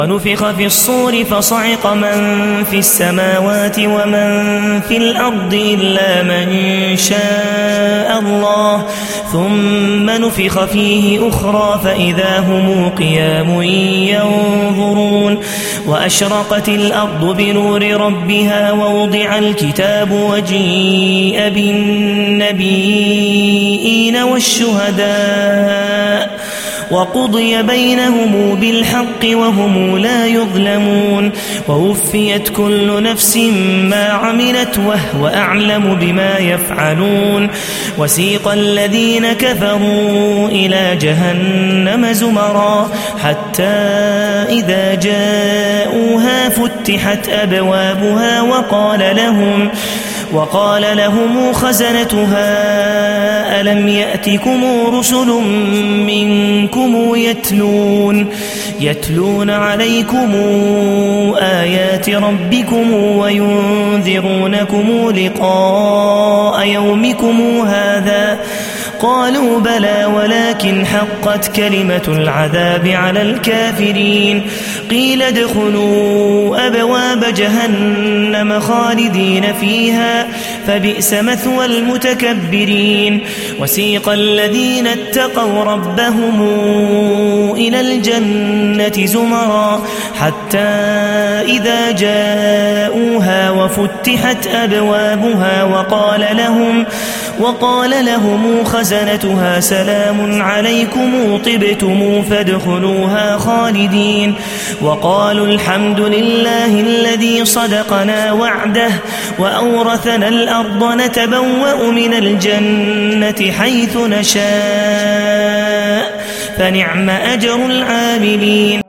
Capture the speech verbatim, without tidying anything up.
ونفخ في الصور فصعق من في السماوات ومن في الأرض إلا من شاء الله ثم نفخ فيه أخرى فإذا هم قيام ينظرون وأشرقت الأرض بنور ربها ووضع الكتاب وجيء بالنبيين والشهداء وقضي بينهم بالحق وهم لا يظلمون ووفيت كل نفس ما عملت وهو أعلم بما يفعلون وسيق الذين كفروا إلى جهنم زمرا حتى إذا جاءوها فتحت أبوابها وقال لهم وقال لهم خزنتها ألم يأتكم رسل منكم يتلون يتلون عليكم آيات ربكم وينذرونكم لقاء يومكم هذا قالوا بلى ولكن حقت كلمة العذاب على الكافرين قيل ادخلوا أبواب جهنم خالدين فيها فبئس مثوى المتكبرين وسيق الذين اتقوا ربهم إلى الجنة زمرا حتى إذا جاءوها وفتحت أبوابها وقال لهم وقال لهم خزنتها سلام عليكم طبتم فادخلوها خالدين وقالوا الحمد لله الذي صدقنا وعده وأورثنا الأرض نتبوأ من الجنة حيث نشاء فنعم أجر العاملين